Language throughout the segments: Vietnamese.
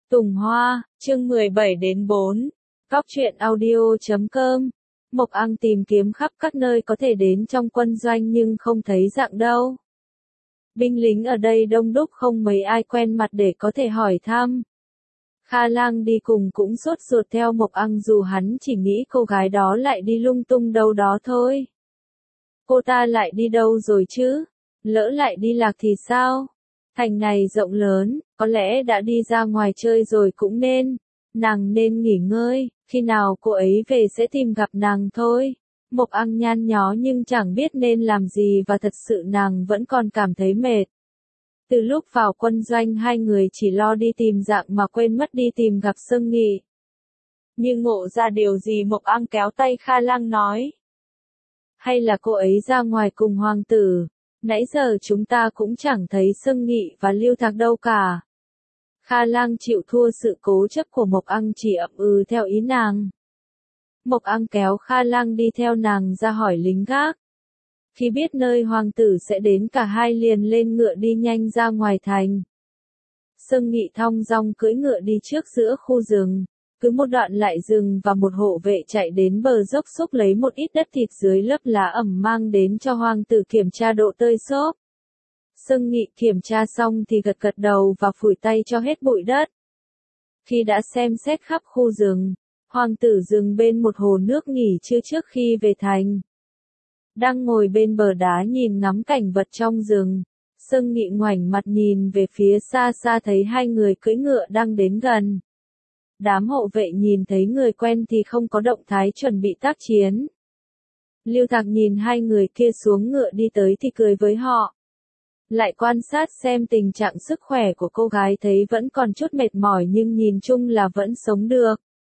Tùng Hoa, chương 17-4, Góc truyện audio.com. Mộc Ăng tìm kiếm khắp các nơi có thể đến trong quân doanh nhưng không thấy dạng đâu. Binh lính ở đây đông đúc không mấy ai quen mặt để có thể hỏi thăm. Kha Lang đi cùng cũng sốt ruột theo Mộc Ăng dù hắn chỉ nghĩ cô gái đó lại đi lung tung đâu đó thôi. Cô ta lại đi đâu rồi chứ? Lỡ lại đi lạc thì sao? Thành này rộng lớn, có lẽ đã đi ra ngoài chơi rồi cũng nên. Nàng nên nghỉ ngơi, khi nào cô ấy về sẽ tìm gặp nàng thôi. Mộc Ăng nhăn nhó nhưng chẳng biết nên làm gì và thật sự nàng vẫn còn cảm thấy mệt. Từ lúc vào quân doanh hai người chỉ lo đi tìm dạng mà quên mất đi tìm gặp Sương Nghị. Nhưng ngộ ra điều gì Mộc Ăng kéo tay Kha Lang nói. Hay là cô ấy ra ngoài cùng hoàng tử? Nãy giờ chúng ta cũng chẳng thấy Sương Nghị và Lưu Thạc đâu cả. Kha Lang chịu thua sự cố chấp của Mộc Ăng chỉ ậm ừ theo ý nàng. Mộc Ăng kéo Kha Lang đi theo nàng ra hỏi lính gác. Khi biết nơi hoàng tử sẽ đến cả hai liền lên ngựa đi nhanh ra ngoài thành. Sương Nghị thong dong cưỡi ngựa đi trước giữa khu rừng. Cứ một đoạn lại dừng và một hộ vệ chạy đến bờ dốc xúc lấy một ít đất thịt dưới lớp lá ẩm mang đến cho hoàng tử kiểm tra độ tơi xốp. Sương Nghị kiểm tra xong thì gật gật đầu và phủi tay cho hết bụi đất. Khi đã xem xét khắp khu rừng, hoàng tử dừng bên một hồ nước nghỉ trưa trước khi về thành. Đang ngồi bên bờ đá nhìn ngắm cảnh vật trong rừng, Sương Nghị ngoảnh mặt nhìn về phía xa xa thấy hai người cưỡi ngựa đang đến gần. Đám hộ vệ nhìn thấy người quen thì không có động thái chuẩn bị tác chiến. Lưu Thạc nhìn hai người kia xuống ngựa đi tới thì cười với họ. Lại quan sát xem tình trạng sức khỏe của cô gái thấy vẫn còn chút mệt mỏi nhưng nhìn chung là vẫn sống được.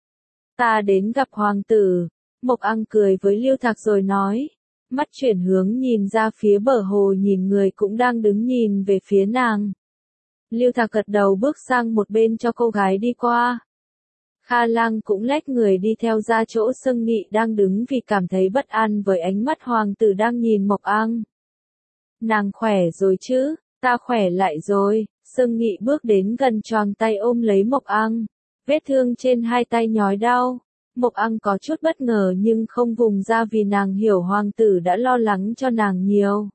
Ta đến gặp hoàng tử. Mộc Ăng cười với Lưu Thạc rồi nói. Mắt chuyển hướng nhìn ra phía bờ hồ nhìn người cũng đang đứng nhìn về phía nàng. Lưu Thạc gật đầu bước sang một bên cho cô gái đi qua. Kha Lang cũng lách người đi theo ra chỗ Sương Nghị đang đứng vì cảm thấy bất an với ánh mắt hoàng tử đang nhìn Mộc Ăng. Nàng khỏe rồi chứ? Ta khỏe lại rồi. Sương Nghị bước đến gần choàng tay ôm lấy Mộc Ăng. Vết thương trên hai tay nhói đau. Mộc Ăng có chút bất ngờ nhưng không vùng ra vì nàng hiểu hoàng tử đã lo lắng cho nàng nhiều.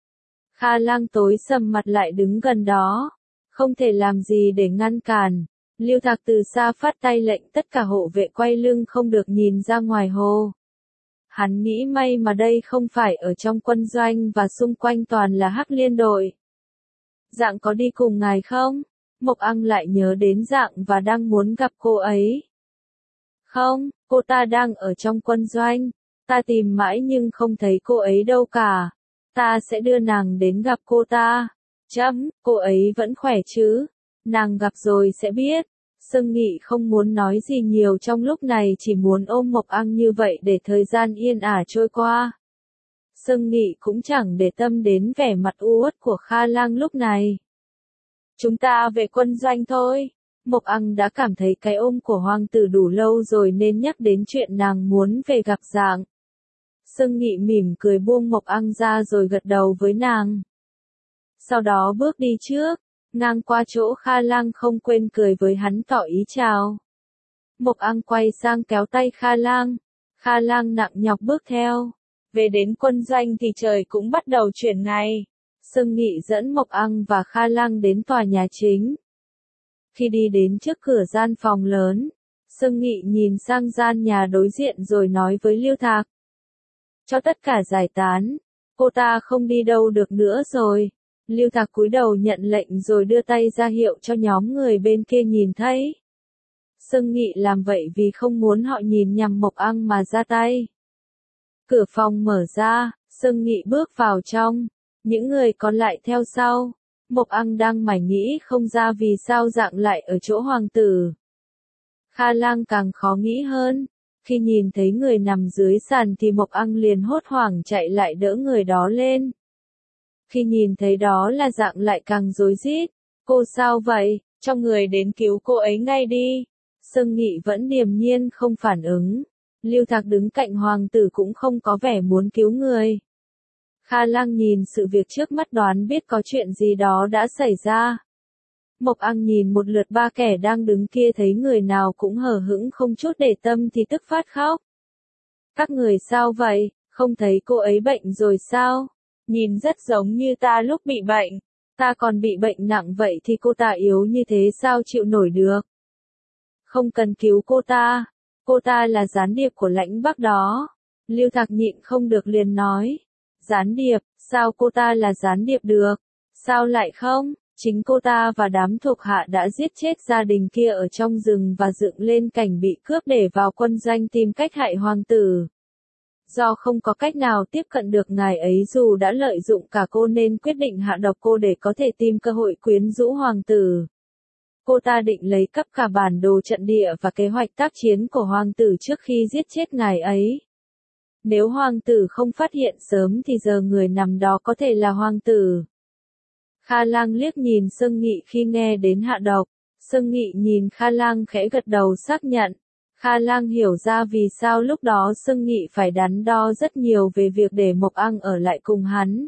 Kha Lang tối sầm mặt lại đứng gần đó. Không thể làm gì để ngăn cản. Lưu Thạc từ xa phát tay lệnh tất cả hộ vệ quay lưng không được nhìn ra ngoài hồ. Hắn nghĩ may mà đây không phải ở trong quân doanh và xung quanh toàn là Hắc Liên đội. Dạng có đi cùng ngài không? Mộc Ăng lại nhớ đến Dạng và đang muốn gặp cô ấy. Không, cô ta đang ở trong quân doanh. Ta tìm mãi nhưng không thấy cô ấy đâu cả. Ta sẽ đưa nàng đến gặp cô ta. Cô ấy vẫn khỏe chứ? Nàng gặp rồi sẽ biết. Sương Nghị không muốn nói gì nhiều trong lúc này chỉ muốn ôm Mộc Ăng như vậy để thời gian yên ả trôi qua. Sương Nghị cũng chẳng để tâm đến vẻ mặt u uất của Kha Lang lúc này. Chúng ta về quân doanh thôi. Mộc Ăng đã cảm thấy cái ôm của hoàng tử đủ lâu rồi nên nhắc đến chuyện nàng muốn về gặp Dạng. Sương Nghị mỉm cười buông Mộc Ăng ra rồi gật đầu với nàng. Sau đó bước đi trước. Ngang qua chỗ Kha Lang không quên cười với hắn tỏ ý chào. Mộc Ăng quay sang kéo tay Kha Lang. Kha Lang nặng nhọc bước theo. Về đến quân doanh thì trời cũng bắt đầu chuyển ngày. Sương Nghị dẫn Mộc Ăng và Kha Lang đến tòa nhà chính. Khi đi đến trước cửa gian phòng lớn, Sương Nghị nhìn sang gian nhà đối diện rồi nói với Lưu Thạc. Cho tất cả giải tán. Cô ta không đi đâu được nữa rồi. Lưu Thạc cúi đầu nhận lệnh rồi đưa tay ra hiệu cho nhóm người bên kia nhìn thấy. Sương Nghị làm vậy vì không muốn họ nhìn nhằm Mộc Ăng mà ra tay. Cửa phòng mở ra, Sương Nghị bước vào trong. Những người còn lại theo sau. Mộc Ăng đang mải nghĩ không ra vì sao Dạng lại ở chỗ hoàng tử. Kha Lang càng khó nghĩ hơn. Khi nhìn thấy người nằm dưới sàn thì Mộc Ăng liền hốt hoảng chạy lại đỡ người đó lên. Khi nhìn thấy đó là Dạng lại càng rối rít. Cô sao vậy? Cho người đến cứu cô ấy ngay đi. Sương Nghị vẫn điềm nhiên không phản ứng. Lưu Thạc đứng cạnh hoàng tử cũng không có vẻ muốn cứu người. Kha Lang nhìn sự việc trước mắt đoán biết có chuyện gì đó đã xảy ra. Mộc Ang nhìn một lượt ba kẻ đang đứng kia thấy người nào cũng hờ hững không chút để tâm thì tức phát khóc. Các người sao vậy, không thấy cô ấy bệnh rồi sao? Nhìn rất giống như ta lúc bị bệnh. Ta còn bị bệnh nặng vậy thì cô ta yếu như thế sao chịu nổi được? Không cần cứu cô ta là gián điệp của Lãnh Bắc đó. Lưu Thạc nhịn không được liền nói. Gián điệp, sao cô ta là gián điệp được? Sao lại không? Chính cô ta và đám thuộc hạ đã giết chết gia đình kia ở trong rừng và dựng lên cảnh bị cướp để vào quân doanh tìm cách hại hoàng tử. Do không có cách nào tiếp cận được ngài ấy dù đã lợi dụng cả cô nên quyết định hạ độc cô để có thể tìm cơ hội quyến rũ hoàng tử. Cô ta định lấy cắp cả bản đồ trận địa và kế hoạch tác chiến của hoàng tử trước khi giết chết ngài ấy. Nếu hoàng tử không phát hiện sớm thì giờ người nằm đó có thể là hoàng tử. Kha Lang liếc nhìn Sương Nghị khi nghe đến hạ độc. Sương Nghị nhìn Kha Lang khẽ gật đầu xác nhận. Kha Lang hiểu ra vì sao lúc đó Sương Nghị phải đắn đo rất nhiều về việc để Mộc Ang ở lại cùng hắn.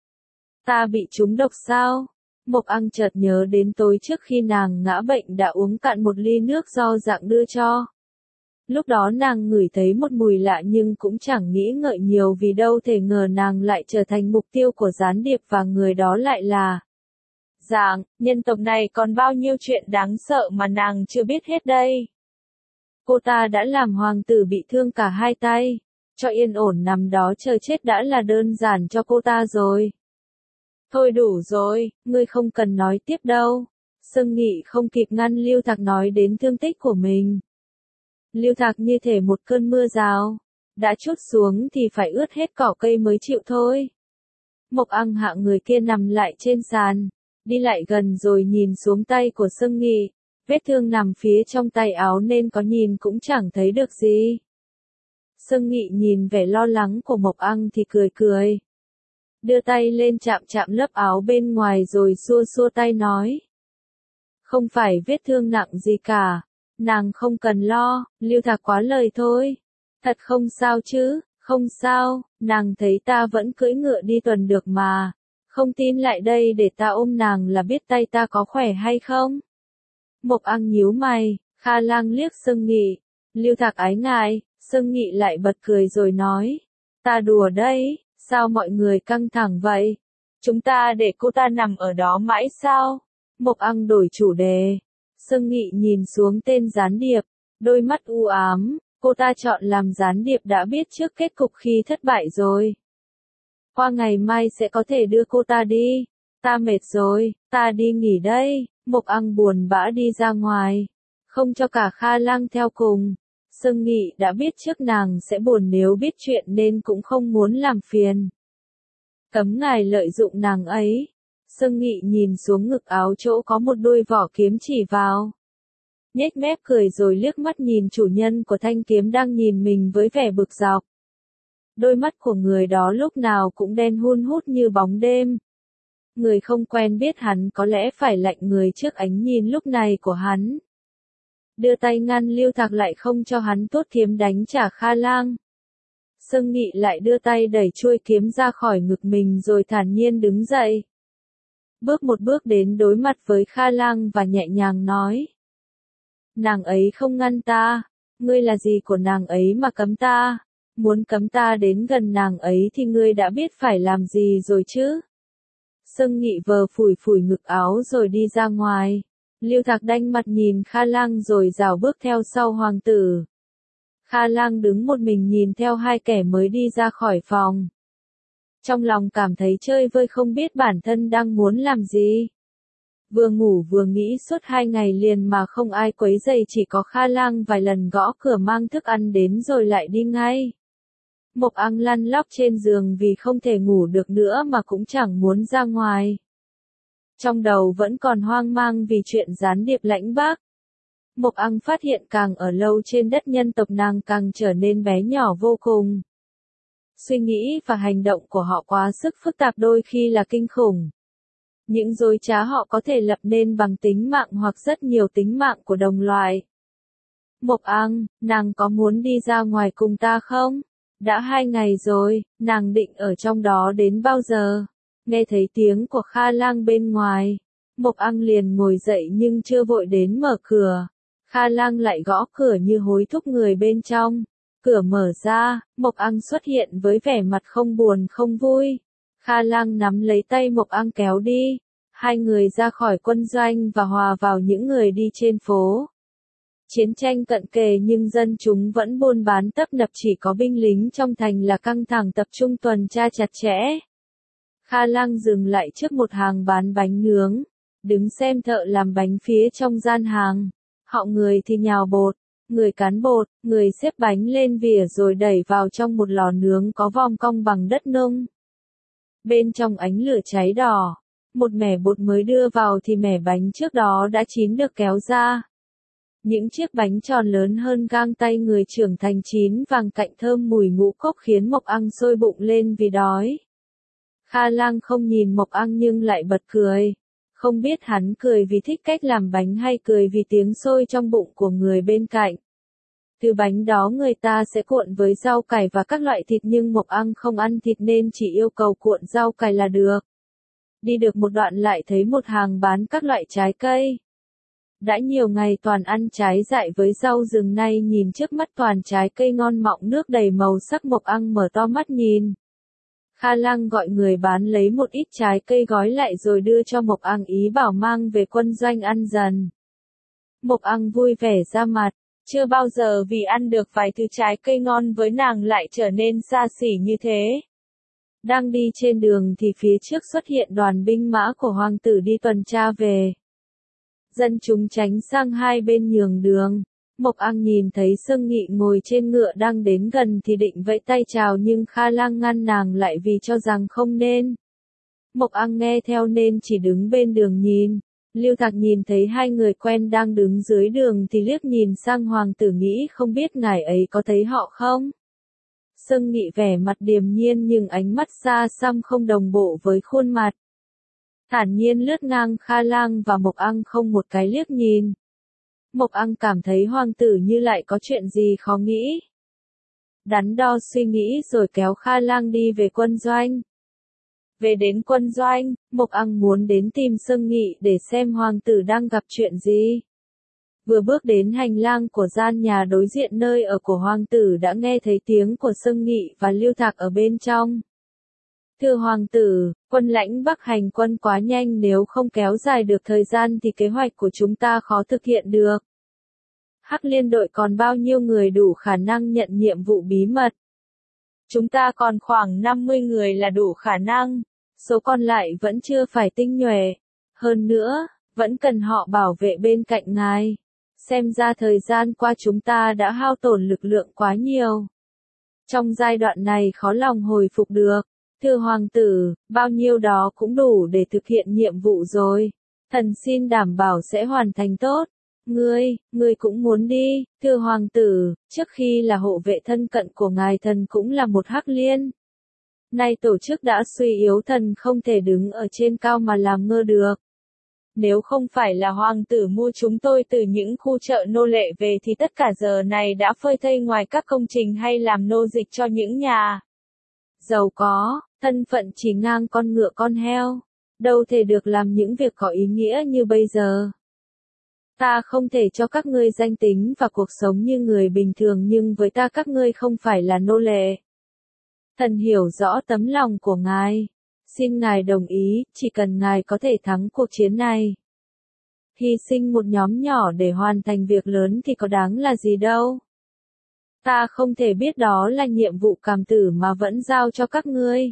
Ta bị trúng độc sao? Mộc Ang chợt nhớ đến tối trước khi nàng ngã bệnh đã uống cạn một ly nước do Dạng đưa cho. Lúc đó nàng ngửi thấy một mùi lạ nhưng cũng chẳng nghĩ ngợi nhiều vì đâu thể ngờ nàng lại trở thành mục tiêu của gián điệp và người đó lại là Dạng. Nhân tộc này còn bao nhiêu chuyện đáng sợ mà nàng chưa biết hết đây. Cô ta đã làm hoàng tử bị thương cả hai tay. Cho yên ổn nằm đó chờ chết đã là đơn giản cho cô ta rồi. Thôi đủ rồi, ngươi không cần nói tiếp đâu. Sương Nghị không kịp ngăn Lưu Thạc nói đến thương tích của mình. Lưu Thạc như thể một cơn mưa rào. Đã trút xuống thì phải ướt hết cỏ cây mới chịu thôi. Mộc Ang hạ người kia nằm lại trên sàn. Đi lại gần rồi nhìn xuống tay của Sương Nghị. Vết thương nằm phía trong tay áo nên có nhìn cũng chẳng thấy được gì. Sương Nghị nhìn vẻ lo lắng của Mộc Ang thì cười cười. Đưa tay lên chạm chạm lớp áo bên ngoài rồi xua xua tay nói. Không phải vết thương nặng gì cả. Nàng không cần lo, Lưu Thạc quá lời thôi. Thật không sao chứ, không sao, nàng thấy ta vẫn cưỡi ngựa đi tuần được mà. Không tin lại đây để ta ôm nàng là biết tay ta có khỏe hay không? Mộc Ang nhíu mày, Kha Lang liếc Sương Nghị. Lưu Thạc ái ngại, Sương Nghị lại bật cười rồi nói. Ta đùa đấy, sao mọi người căng thẳng vậy? Chúng ta để cô ta nằm ở đó mãi sao? Mộc Ang đổi chủ đề. Sương Nghị nhìn xuống tên gián điệp, đôi mắt u ám, cô ta chọn làm gián điệp đã biết trước kết cục khi thất bại rồi. Qua ngày mai sẽ có thể đưa cô ta đi. Ta mệt rồi, ta đi nghỉ đây. Mộc Ang buồn bã đi ra ngoài, không cho cả Kha Lang theo cùng. Sương Nghị đã biết trước nàng sẽ buồn nếu biết chuyện nên cũng không muốn làm phiền. Cấm ngài lợi dụng nàng ấy. Sương Nghị nhìn xuống ngực áo chỗ có một đôi vỏ kiếm chỉ vào. Nhếch mép cười rồi liếc mắt nhìn chủ nhân của thanh kiếm đang nhìn mình với vẻ bực dọc. Đôi mắt của người đó lúc nào cũng đen hun hút như bóng đêm. Người không quen biết hắn có lẽ phải lạnh người trước ánh nhìn lúc này của hắn. Đưa tay ngăn Lưu Thạc lại không cho hắn tuốt kiếm đánh trả Kha Lang. Sương Nghị lại đưa tay đẩy chuôi kiếm ra khỏi ngực mình rồi thản nhiên đứng dậy. Bước một bước đến đối mặt với Kha Lang và nhẹ nhàng nói. Nàng ấy không ngăn ta, ngươi là gì của nàng ấy mà cấm ta? Muốn cấm ta đến gần nàng ấy thì ngươi đã biết phải làm gì rồi chứ? Sương Nghị vờ phủi phủi ngực áo rồi đi ra ngoài. Lưu Thạc đanh mặt nhìn Kha Lang rồi rảo bước theo sau hoàng tử. Kha Lang đứng một mình nhìn theo hai kẻ mới đi ra khỏi phòng. Trong lòng cảm thấy chơi vơi không biết bản thân đang muốn làm gì. Vừa ngủ vừa nghĩ suốt 2 ngày liền mà không ai quấy rầy, chỉ có Kha Lang vài lần gõ cửa mang thức ăn đến rồi lại đi ngay. Mộc Ang lăn lóc trên giường vì không thể ngủ được nữa mà cũng chẳng muốn ra ngoài. Trong đầu vẫn còn hoang mang vì chuyện gián điệp Lãnh Bắc. Mộc Ang phát hiện càng ở lâu trên đất nhân tộc nàng càng trở nên bé nhỏ vô cùng. Suy nghĩ và hành động của họ quá sức phức tạp, đôi khi là kinh khủng. Những dối trá họ có thể lập nên bằng tính mạng hoặc rất nhiều tính mạng của đồng loại. Mộc Ang, nàng có muốn đi ra ngoài cùng ta không? Đã 2 ngày rồi, nàng định ở trong đó đến bao giờ? Nghe thấy tiếng của Kha Lang bên ngoài. Mộc Ang liền ngồi dậy nhưng chưa vội đến mở cửa. Kha Lang lại gõ cửa như hối thúc người bên trong. Cửa mở ra, Mộc Ang xuất hiện với vẻ mặt không buồn không vui. Kha Lang nắm lấy tay Mộc Ang kéo đi. Hai người ra khỏi quân doanh và hòa vào những người đi trên phố. Chiến tranh cận kề nhưng dân chúng vẫn buôn bán tấp nập, chỉ có binh lính trong thành là căng thẳng tập trung tuần tra chặt chẽ. Kha Lang dừng lại trước một hàng bán bánh nướng, đứng xem thợ làm bánh phía trong gian hàng. Họ người thì nhào bột, người cán bột, người xếp bánh lên vỉa rồi đẩy vào trong một lò nướng có vòm cong bằng đất nung. Bên trong ánh lửa cháy đỏ, một mẻ bột mới đưa vào thì mẻ bánh trước đó đã chín được kéo ra. Những chiếc bánh tròn lớn hơn gang tay người trưởng thành chín vàng cạnh thơm mùi ngũ cốc khiến Mộc Ang sôi bụng lên vì đói. Kha Lang không nhìn Mộc Ang nhưng lại bật cười. Không biết hắn cười vì thích cách làm bánh hay cười vì tiếng sôi trong bụng của người bên cạnh. Từ bánh đó người ta sẽ cuộn với rau cải và các loại thịt nhưng Mộc Ang không ăn thịt nên chỉ yêu cầu cuộn rau cải là được. Đi được một đoạn lại thấy một hàng bán các loại trái cây. Đã nhiều ngày toàn ăn trái dại với rau rừng, nay nhìn trước mắt toàn trái cây ngon mọng nước đầy màu sắc. Mộc Ang mở to mắt nhìn. Kha Lang gọi người bán lấy một ít trái cây gói lại rồi đưa cho Mộc Ang, ý bảo mang về quân doanh ăn dần. Mộc Ang vui vẻ ra mặt, chưa bao giờ vì ăn được vài thứ trái cây ngon với nàng lại trở nên xa xỉ như thế. Đang đi trên đường thì phía trước xuất hiện đoàn binh mã của hoàng tử đi tuần tra về. Dân chúng tránh sang hai bên nhường đường. Mộc Ang nhìn thấy Sương Nghị ngồi trên ngựa đang đến gần thì định vẫy tay chào nhưng Kha Lang ngăn nàng lại vì cho rằng không nên. Mộc Ang nghe theo nên chỉ đứng bên đường nhìn. Lưu Thạc nhìn thấy hai người quen đang đứng dưới đường thì liếc nhìn sang hoàng tử, nghĩ không biết ngài ấy có thấy họ không. Sương Nghị vẻ mặt điềm nhiên nhưng ánh mắt xa xăm không đồng bộ với khuôn mặt. Thản nhiên lướt ngang Kha Lang và Mộc Ang không một cái liếc nhìn. Mộc Ang cảm thấy hoàng tử như lại có chuyện gì khó nghĩ. Đắn đo suy nghĩ rồi kéo Kha Lang đi về quân doanh. Về đến quân doanh, Mộc Ang muốn đến tìm Sương Nghị để xem hoàng tử đang gặp chuyện gì. Vừa bước đến hành lang của gian nhà đối diện nơi ở của hoàng tử đã nghe thấy tiếng của Sương Nghị và Lưu Thạc ở bên trong. Thưa hoàng tử, quân lãnh Bắc hành quân quá nhanh, nếu không kéo dài được thời gian thì kế hoạch của chúng ta khó thực hiện được. Hắc Liên đội còn bao nhiêu người đủ khả năng nhận nhiệm vụ bí mật? Chúng ta còn khoảng 50 người là đủ khả năng, số còn lại vẫn chưa phải tinh nhuệ. Hơn nữa, vẫn cần họ bảo vệ bên cạnh ngài. Xem ra thời gian qua chúng ta đã hao tổn lực lượng quá nhiều. Trong giai đoạn này khó lòng hồi phục được. Thưa hoàng tử, bao nhiêu đó cũng đủ để thực hiện nhiệm vụ rồi. Thần xin đảm bảo sẽ hoàn thành tốt. Ngươi cũng muốn đi, thưa hoàng tử, trước khi là hộ vệ thân cận của ngài, thần cũng là một Hắc Liên. Nay tổ chức đã suy yếu, thần không thể đứng ở trên cao mà làm ngơ được. Nếu không phải là hoàng tử mua chúng tôi từ những khu chợ nô lệ về thì tất cả giờ này đã phơi thây ngoài các công trình hay làm nô dịch cho những nhà giàu có, thân phận chỉ ngang con ngựa con heo, đâu thể được làm những việc có ý nghĩa như bây giờ. Ta không thể cho các ngươi danh tính và cuộc sống như người bình thường, nhưng với ta các ngươi không phải là nô lệ. Thần hiểu rõ tấm lòng của ngài. Xin ngài đồng ý, chỉ cần ngài có thể thắng cuộc chiến này. Hy sinh một nhóm nhỏ để hoàn thành việc lớn thì có đáng là gì đâu. Ta không thể biết đó là nhiệm vụ cảm tử mà vẫn giao cho các ngươi.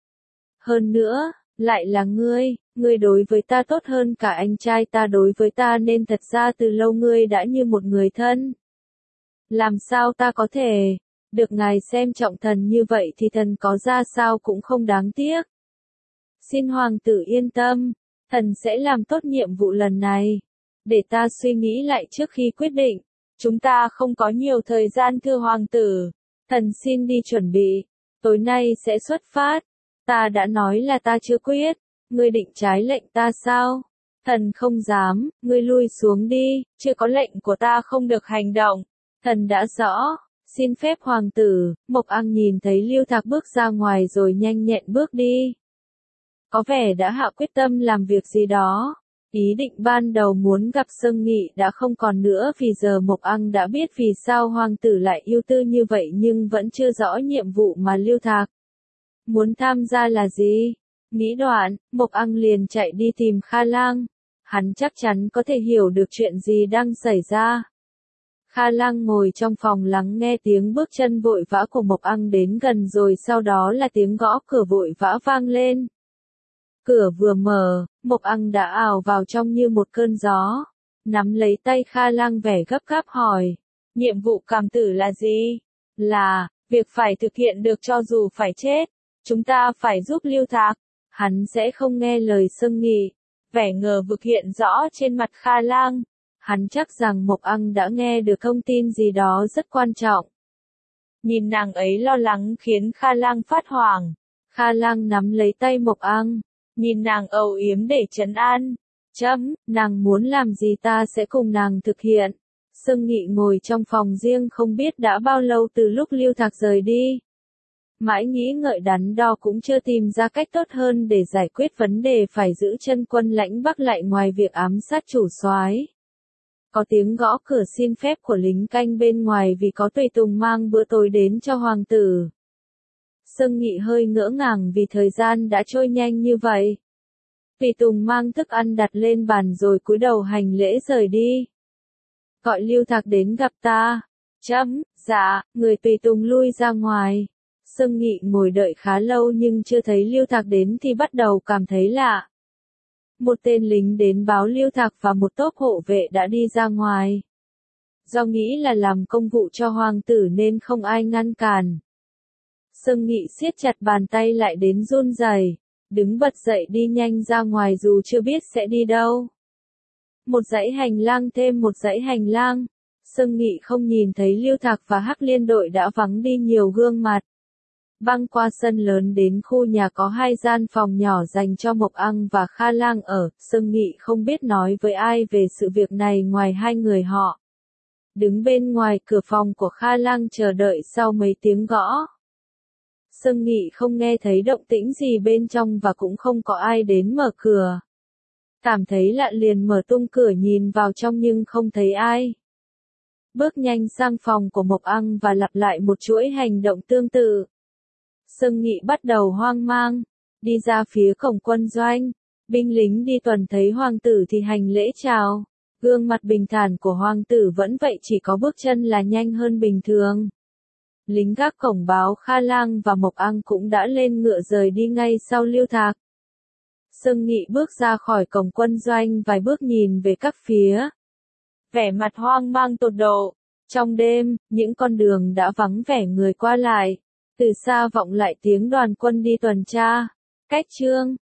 Hơn nữa, lại là ngươi đối với ta tốt hơn cả anh trai ta đối với ta, nên thật ra từ lâu ngươi đã như một người thân. Làm sao ta có thể được ngài xem trọng thần như vậy thì thần có ra sao cũng không đáng tiếc. Xin hoàng tử yên tâm, thần sẽ làm tốt nhiệm vụ lần này. Để ta suy nghĩ lại trước khi quyết định. Chúng ta không có nhiều thời gian thưa hoàng tử. Thần xin đi chuẩn bị. Tối nay sẽ xuất phát. Ta đã nói là ta chưa quyết. Ngươi định trái lệnh ta sao? Thần không dám, ngươi lui xuống đi, chưa có lệnh của ta không được hành động. Thần đã rõ. Xin phép hoàng tử. Mộc Ang nhìn thấy Lưu Thạc bước ra ngoài rồi nhanh nhẹn bước đi. Có vẻ đã hạ quyết tâm làm việc gì đó. Ý định ban đầu muốn gặp Sương Nghị đã không còn nữa vì giờ Mộc Ăng đã biết vì sao hoàng tử lại ưu tư như vậy nhưng vẫn chưa rõ nhiệm vụ mà Lưu Thạc muốn tham gia là gì. Nghĩ đoạn, Mộc Ăng liền chạy đi tìm Kha Lang. Hắn chắc chắn có thể hiểu được chuyện gì đang xảy ra. Kha Lang ngồi trong phòng lắng nghe tiếng bước chân vội vã của Mộc Ăng đến gần rồi sau đó là tiếng gõ cửa vội vã vang lên. Cửa vừa mở, Mộc Ăng đã ào vào trong như một cơn gió. Nắm lấy tay Kha Lang vẻ gấp gáp hỏi. Nhiệm vụ cảm tử là gì? Là, việc phải thực hiện được cho dù phải chết. Chúng ta phải giúp Lưu Thạc. Hắn sẽ không nghe lời Sương Nghị. Vẻ ngờ vực hiện rõ trên mặt Kha Lang. Hắn chắc rằng Mộc Ăng đã nghe được thông tin gì đó rất quan trọng. Nhìn nàng ấy lo lắng khiến Kha Lang phát hoảng. Kha Lang nắm lấy tay Mộc Ăng. Nhìn nàng âu yếm để trấn an. Nàng muốn làm gì ta sẽ cùng nàng thực hiện. Sương Nghị ngồi trong phòng riêng không biết đã bao lâu từ lúc Lưu Thạc rời đi. Mãi nghĩ ngợi đắn đo cũng chưa tìm ra cách tốt hơn để giải quyết vấn đề phải giữ chân quân lãnh Bắc lại ngoài việc ám sát chủ soái. Có tiếng gõ cửa xin phép của lính canh bên ngoài vì có tùy tùng mang bữa tối đến cho hoàng tử. Sương Nghị hơi ngỡ ngàng vì thời gian đã trôi nhanh như vậy. Tùy tùng mang thức ăn đặt lên bàn rồi cúi đầu hành lễ rời đi. Gọi Lưu Thạc đến gặp ta. Dạ, người tùy tùng lui ra ngoài. Sương Nghị ngồi đợi khá lâu nhưng chưa thấy Lưu Thạc đến thì bắt đầu cảm thấy lạ. Một tên lính đến báo Lưu Thạc và một tốp hộ vệ đã đi ra ngoài. Do nghĩ là làm công vụ cho hoàng tử nên không ai ngăn cản. Sương Nghị siết chặt bàn tay lại đến run rẩy, đứng bật dậy đi nhanh ra ngoài dù chưa biết sẽ đi đâu. Một dãy hành lang thêm một dãy hành lang. Sương Nghị không nhìn thấy Lưu Thạc và Hắc Liên đội đã vắng đi nhiều gương mặt. Băng qua sân lớn đến khu nhà có 2 gian phòng nhỏ dành cho Mộc Ăng và Kha Lang ở, Sương Nghị không biết nói với ai về sự việc này ngoài 2 người họ. Đứng bên ngoài cửa phòng của Kha Lang chờ đợi sau mấy tiếng gõ. Sương Nghị không nghe thấy động tĩnh gì bên trong và cũng không có ai đến mở cửa. Cảm thấy lạ liền mở tung cửa nhìn vào trong nhưng không thấy ai. Bước nhanh sang phòng của Mộc Ăng và lặp lại một chuỗi hành động tương tự. Sương Nghị bắt đầu hoang mang, đi ra phía cổng quân doanh. Binh lính đi tuần thấy hoàng tử thì hành lễ chào. Gương mặt bình thản của hoàng tử vẫn vậy, chỉ có bước chân là nhanh hơn bình thường. Lính gác cổng báo Kha Lang và Mộc Ăng cũng đã lên ngựa rời đi ngay sau Lưu Thạc. Sương Nghị bước ra khỏi cổng quân doanh vài bước nhìn về các phía. Vẻ mặt hoang mang tột độ. Trong đêm, những con đường đã vắng vẻ người qua lại. Từ xa vọng lại tiếng đoàn quân đi tuần tra. Cách chương